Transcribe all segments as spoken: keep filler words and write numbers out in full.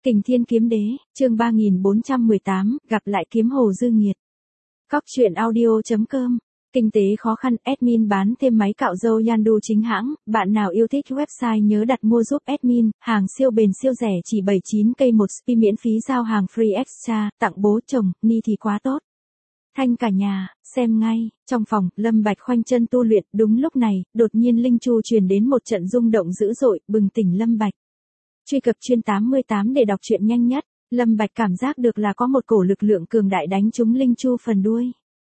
Kình Thiên Kiếm Đế, chương ba nghìn bốn trăm mười tám, gặp lại kiếm hồ dư nghiệt. Cóc truyện audio chấm com. Kinh tế khó khăn, admin bán thêm máy cạo râu Yandu chính hãng, bạn nào yêu thích website nhớ đặt mua giúp admin, hàng siêu bền siêu rẻ chỉ bảy mươi chín cây một spi miễn phí giao hàng free extra, tặng bố chồng, ni thì quá tốt. Thanh cả nhà, xem ngay, trong phòng, Lâm Bạch khoanh chân tu luyện, đúng lúc này, đột nhiên linh chu truyền đến một trận rung động dữ dội, bừng tỉnh Lâm Bạch. Truy cập chuyên tám mươi tám để đọc truyện nhanh nhất, Lâm Bạch cảm giác được là có một cổ lực lượng cường đại đánh trúng linh chu phần đuôi.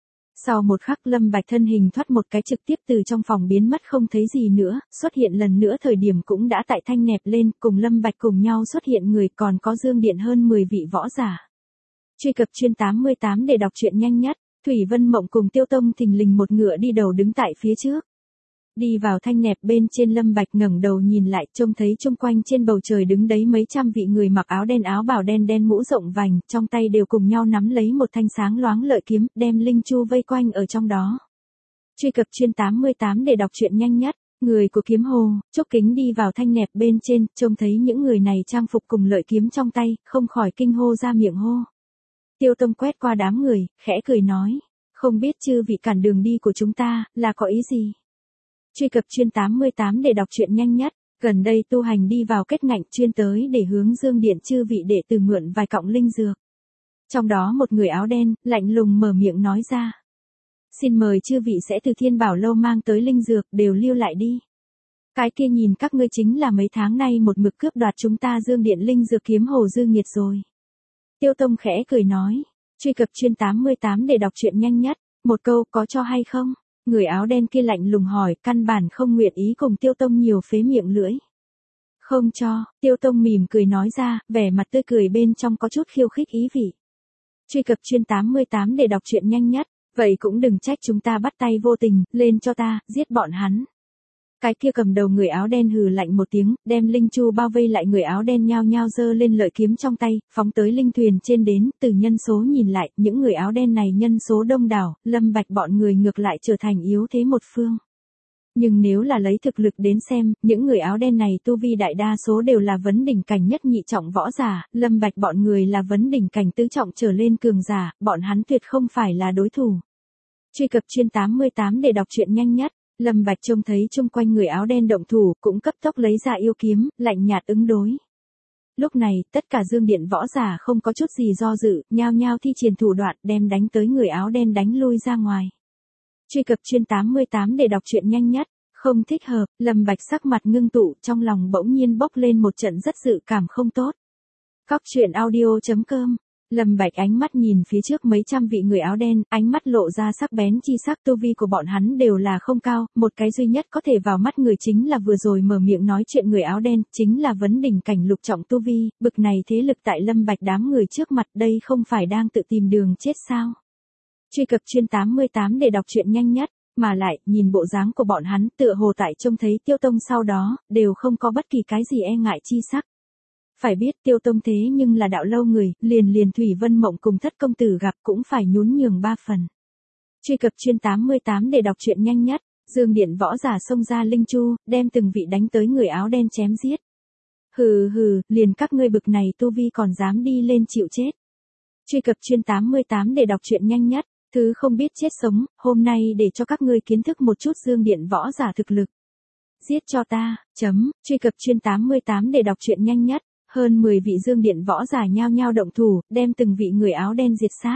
Sau một khắc Lâm Bạch thân hình thoát một cái trực tiếp từ trong phòng biến mất không thấy gì nữa, xuất hiện lần nữa thời điểm cũng đã tại thanh nẹp lên, cùng Lâm Bạch cùng nhau xuất hiện người còn có Dương Điện hơn mười vị võ giả. Truy cập chuyên tám mươi tám để đọc truyện nhanh nhất, Thủy Vân Mộng cùng Tiêu Tông thình lình một ngựa đi đầu đứng tại phía trước. Đi vào thanh nẹp bên trên Lâm Bạch ngẩng đầu nhìn lại trông thấy chung quanh trên bầu trời đứng đấy mấy trăm vị người mặc áo đen áo bào đen đen mũ rộng vành, trong tay đều cùng nhau nắm lấy một thanh sáng loáng lợi kiếm, đem linh chu vây quanh ở trong đó. Truy cập chuyên tám mươi tám để đọc truyện nhanh nhất, người của kiếm hồ, Trúc Kính đi vào thanh nẹp bên trên, trông thấy những người này trang phục cùng lợi kiếm trong tay, không khỏi kinh hô ra miệng hô. Tiêu Tông quét qua đám người, khẽ cười nói, không biết chư vị cản đường đi của chúng ta, là có ý gì? Truy cập chuyên tám mươi tám để đọc truyện nhanh nhất, gần đây tu hành đi vào kết ngạnh chuyên tới để hướng Dương Điện chư vị đệ tử mượn vài cọng linh dược. Trong đó một người áo đen, lạnh lùng mở miệng nói ra. Xin mời chư vị sẽ từ Thiên Bảo Lâu mang tới linh dược đều lưu lại đi. Cái kia nhìn các ngươi chính là mấy tháng nay một mực cướp đoạt chúng ta Dương Điện linh dược kiếm hồ dư nghiệt rồi. Tiêu Tông khẽ cười nói, truy cập chuyên tám mươi tám để đọc truyện nhanh nhất, một câu có cho hay không? Người áo đen kia lạnh lùng hỏi, căn bản không nguyện ý cùng Tiêu Tông nhiều phế miệng lưỡi. Không cho, Tiêu Tông mỉm cười nói ra, vẻ mặt tươi cười bên trong có chút khiêu khích ý vị. Truy cập chuyên tám mươi tám để đọc truyện nhanh nhất, vậy cũng đừng trách chúng ta bắt tay vô tình, lên cho ta, giết bọn hắn. Cái kia cầm đầu người áo đen hừ lạnh một tiếng, đem linh chu bao vây lại người áo đen nhao nhao giơ lên lợi kiếm trong tay, phóng tới linh thuyền trên đến, từ nhân số nhìn lại, những người áo đen này nhân số đông đảo, Lâm Bạch bọn người ngược lại trở thành yếu thế một phương. Nhưng nếu là lấy thực lực đến xem, những người áo đen này tu vi đại đa số đều là vấn đỉnh cảnh nhất nhị trọng võ giả, Lâm Bạch bọn người là vấn đỉnh cảnh tứ trọng trở lên cường giả, bọn hắn tuyệt không phải là đối thủ. Truy cập chuyên tám mươi tám để đọc truyện nhanh nhất. Lâm Bạch trông thấy chung quanh người áo đen động thủ, cũng cấp tốc lấy ra yêu kiếm, lạnh nhạt ứng đối. Lúc này, tất cả Dương Điện võ giả không có chút gì do dự, nhao nhao thi triển thủ đoạn đem đánh tới người áo đen đánh lui ra ngoài. Truy cập chuyên tám mươi tám để đọc truyện nhanh nhất, không thích hợp, Lâm Bạch sắc mặt ngưng tụ, trong lòng bỗng nhiên bốc lên một trận rất dự cảm không tốt. Cóc truyện audio chấm com. Lâm Bạch ánh mắt nhìn phía trước mấy trăm vị người áo đen, ánh mắt lộ ra sắc bén chi sắc, tu vi của bọn hắn đều là không cao, một cái duy nhất có thể vào mắt người chính là vừa rồi mở miệng nói chuyện người áo đen, chính là vấn đỉnh cảnh lục trọng tu vi, bực này thế lực tại Lâm Bạch đám người trước mặt đây không phải đang tự tìm đường chết sao. Truy cập chuyên tám mươi tám để đọc truyện nhanh nhất, mà lại, nhìn bộ dáng của bọn hắn tựa hồ tại trông thấy Tiêu Tông sau đó, đều không có bất kỳ cái gì e ngại chi sắc. Phải biết Tiêu Tông thế nhưng là đạo lâu người, liền liền Thủy Vân Mộng cùng Thất công tử gặp cũng phải nhún nhường ba phần. Truy cập chuyên tám mươi tám để đọc truyện nhanh nhất, Dương Điện võ giả xông ra linh chu, đem từng vị đánh tới người áo đen chém giết. Hừ hừ, liền các ngươi bực này tu vi còn dám đi lên chịu chết. Truy cập chuyên tám mươi tám để đọc truyện nhanh nhất, thứ không biết chết sống, hôm nay để cho các ngươi kiến thức một chút Dương Điện võ giả thực lực. Giết cho ta, chấm, truy cập chuyên tám mươi tám để đọc truyện nhanh nhất. Hơn mười vị Dương Điện võ giả nhao nhao động thủ, đem từng vị người áo đen diệt sát.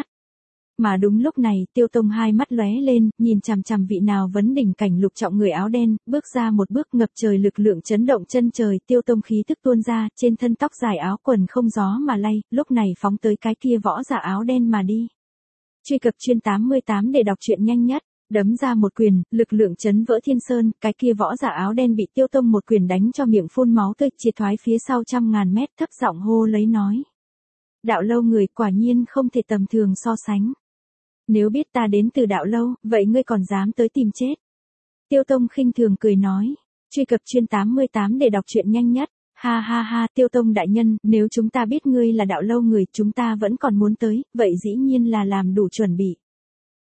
Mà đúng lúc này, Tiêu Tông hai mắt lóe lên, nhìn chằm chằm vị nào vấn đỉnh cảnh lục trọng người áo đen, bước ra một bước ngập trời lực lượng chấn động chân trời, Tiêu Tông khí tức tuôn ra, trên thân tóc dài áo quần không gió mà lay, lúc này phóng tới cái kia võ giả áo đen mà đi. Truy cập chuyên tám mươi tám để đọc truyện nhanh nhất. Đấm ra một quyền, lực lượng chấn vỡ thiên sơn, cái kia võ giả áo đen bị Tiêu Tông một quyền đánh cho miệng phun máu tươi, triệt thoái phía sau trăm ngàn mét, thấp giọng hô lấy nói. Đạo lâu người quả nhiên không thể tầm thường so sánh. Nếu biết ta đến từ đạo lâu, vậy ngươi còn dám tới tìm chết. Tiêu Tông khinh thường cười nói. Truy cập chuyên tám mươi tám để đọc truyện nhanh nhất. Ha ha ha, Tiêu Tông đại nhân, nếu chúng ta biết ngươi là đạo lâu người, chúng ta vẫn còn muốn tới, vậy dĩ nhiên là làm đủ chuẩn bị.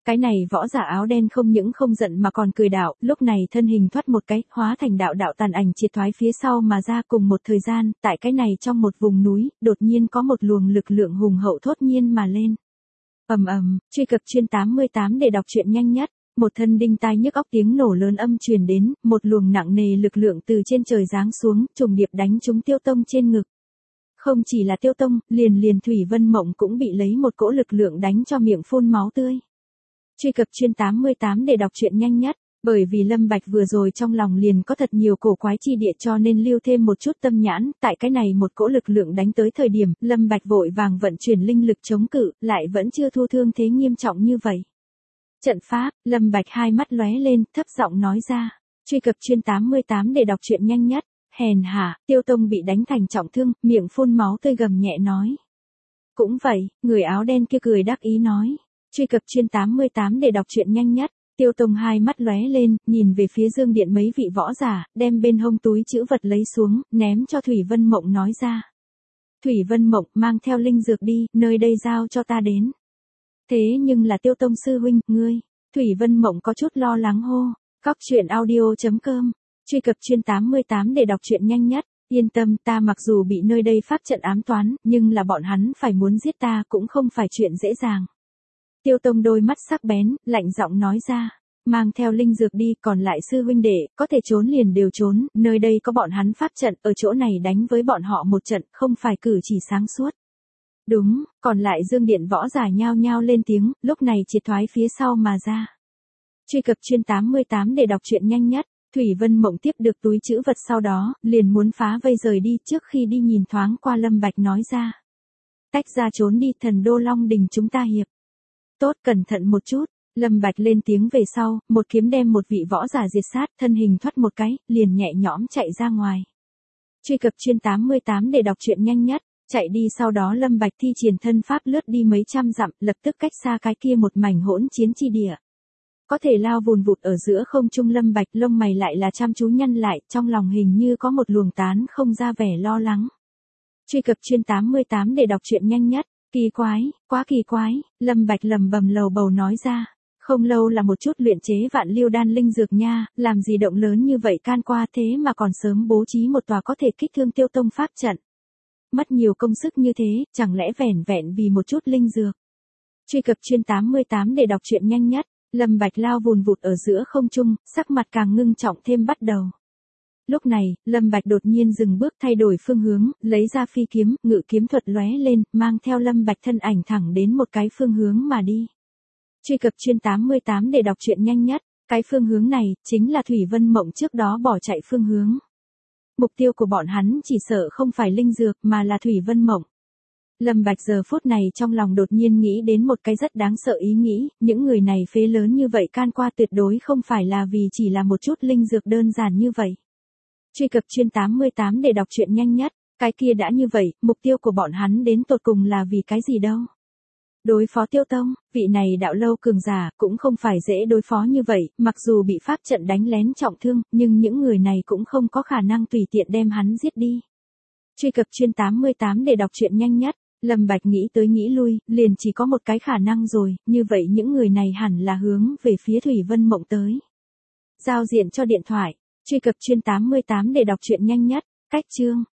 Cái này võ giả áo đen không những không giận mà còn cười đạo, lúc này thân hình thoát một cái, hóa thành đạo đạo tàn ảnh triệt thoái phía sau mà ra. Cùng một thời gian, tại cái này trong một vùng núi, đột nhiên có một luồng lực lượng hùng hậu thốt nhiên mà lên. Ầm ầm, truy cập chuyên tám mươi tám để đọc truyện nhanh nhất. Một thân đinh tai nhức óc tiếng nổ lớn âm truyền đến, một luồng nặng nề lực lượng từ trên trời giáng xuống, trùng điệp đánh trúng Tiêu Tông trên ngực. Không chỉ là Tiêu Tông, liền liền Thủy Vân Mộng cũng bị lấy một cỗ lực lượng đánh cho miệng phun máu tươi. Truy cập chuyên tám mươi tám để đọc truyện nhanh nhất, bởi vì Lâm Bạch vừa rồi trong lòng liền có thật nhiều cổ quái chi địa cho nên lưu thêm một chút tâm nhãn, tại cái này một cỗ lực lượng đánh tới thời điểm, Lâm Bạch vội vàng vận chuyển linh lực chống cự, lại vẫn chưa thu thương thế nghiêm trọng như vậy. Trận pháp, Lâm Bạch hai mắt lóe lên, thấp giọng nói ra, truy cập chuyên tám mươi tám để đọc truyện nhanh nhất, hèn hạ, Tiêu Tông bị đánh thành trọng thương, miệng phun máu tươi gầm nhẹ nói. Cũng vậy, người áo đen kia cười đắc ý nói. Truy cập chuyên tám mươi tám để đọc truyện nhanh nhất, Tiêu Tông hai mắt lóe lên, nhìn về phía Dương Điện mấy vị võ giả, đem bên hông túi trữ vật lấy xuống, ném cho Thủy Vân Mộng nói ra. Thủy Vân Mộng mang theo linh dược đi, nơi đây giao cho ta đến. Thế nhưng là Tiêu Tông sư huynh, ngươi, Thủy Vân Mộng có chút lo lắng hô, cóc truyện audio chấm com, truy cập chuyên tám mươi tám để đọc truyện nhanh nhất, yên tâm ta mặc dù bị nơi đây pháp trận ám toán, nhưng là bọn hắn phải muốn giết ta cũng không phải chuyện dễ dàng. Tiêu Tông đôi mắt sắc bén, lạnh giọng nói ra, mang theo linh dược đi, còn lại sư huynh đệ, có thể trốn liền đều trốn, nơi đây có bọn hắn pháp trận, ở chỗ này đánh với bọn họ một trận, không phải cử chỉ sáng suốt. Đúng, còn lại Dương Điện võ giả nhao nhao lên tiếng, lúc này triệt thoái phía sau mà ra. Truy cập chuyên tám mươi tám để đọc truyện nhanh nhất, Thủy Vân Mộng tiếp được túi trữ vật sau đó, liền muốn phá vây rời đi, trước khi đi nhìn thoáng qua Lâm Bạch nói ra. Tách ra trốn đi, Thần Đô Long Đình chúng ta hiệp. Tốt, cẩn thận một chút, Lâm Bạch lên tiếng về sau, một kiếm đem một vị võ giả diệt sát, thân hình thoát một cái, liền nhẹ nhõm chạy ra ngoài. Truy cập chuyên tám mươi tám để đọc truyện nhanh nhất, chạy đi sau đó Lâm Bạch thi triển thân pháp lướt đi mấy trăm dặm, lập tức cách xa cái kia một mảnh hỗn chiến chi địa. Có thể lao vùn vụt ở giữa không trung, Lâm Bạch lông mày lại là chăm chú nhăn lại, trong lòng hình như có một luồng tán không ra vẻ lo lắng. Truy cập chuyên tám mươi tám để đọc truyện nhanh nhất. Kỳ quái, quá kỳ quái, Lâm Bạch lầm bầm lầu bầu nói ra, không lâu là một chút luyện chế vạn liêu đan linh dược nha, làm gì động lớn như vậy can qua thế mà còn sớm bố trí một tòa có thể kích thương Tiêu Tông pháp trận. Mất nhiều công sức như thế, chẳng lẽ vẻn vẹn vì một chút linh dược. Truy cập chuyên tám mươi tám để đọc truyện nhanh nhất, Lâm Bạch lao vùn vụt ở giữa không trung, sắc mặt càng ngưng trọng thêm bắt đầu. Lúc này, Lâm Bạch đột nhiên dừng bước thay đổi phương hướng, lấy ra phi kiếm, ngự kiếm thuật lóe lên, mang theo Lâm Bạch thân ảnh thẳng đến một cái phương hướng mà đi. Truy cập chuyên tám mươi tám để đọc truyện nhanh nhất, cái phương hướng này, chính là Thủy Vân Mộng trước đó bỏ chạy phương hướng. Mục tiêu của bọn hắn chỉ sợ không phải linh dược mà là Thủy Vân Mộng. Lâm Bạch giờ phút này trong lòng đột nhiên nghĩ đến một cái rất đáng sợ ý nghĩ, những người này phế lớn như vậy can qua tuyệt đối không phải là vì chỉ là một chút linh dược đơn giản như vậy. Truy cập chuyên tám mươi tám để đọc truyện nhanh nhất, cái kia đã như vậy, mục tiêu của bọn hắn đến tột cùng là vì cái gì đâu. Đối phó Tiêu Tông, vị này đạo lâu cường giả, cũng không phải dễ đối phó như vậy, mặc dù bị pháp trận đánh lén trọng thương, nhưng những người này cũng không có khả năng tùy tiện đem hắn giết đi. Truy cập chuyên tám mươi tám để đọc truyện nhanh nhất, Lâm Bạch nghĩ tới nghĩ lui, liền chỉ có một cái khả năng rồi, như vậy những người này hẳn là hướng về phía Thủy Vân Mộng tới. Giao diện cho điện thoại. Truy cập chuyên tám mươi tám để đọc truyện nhanh nhất, cách chương.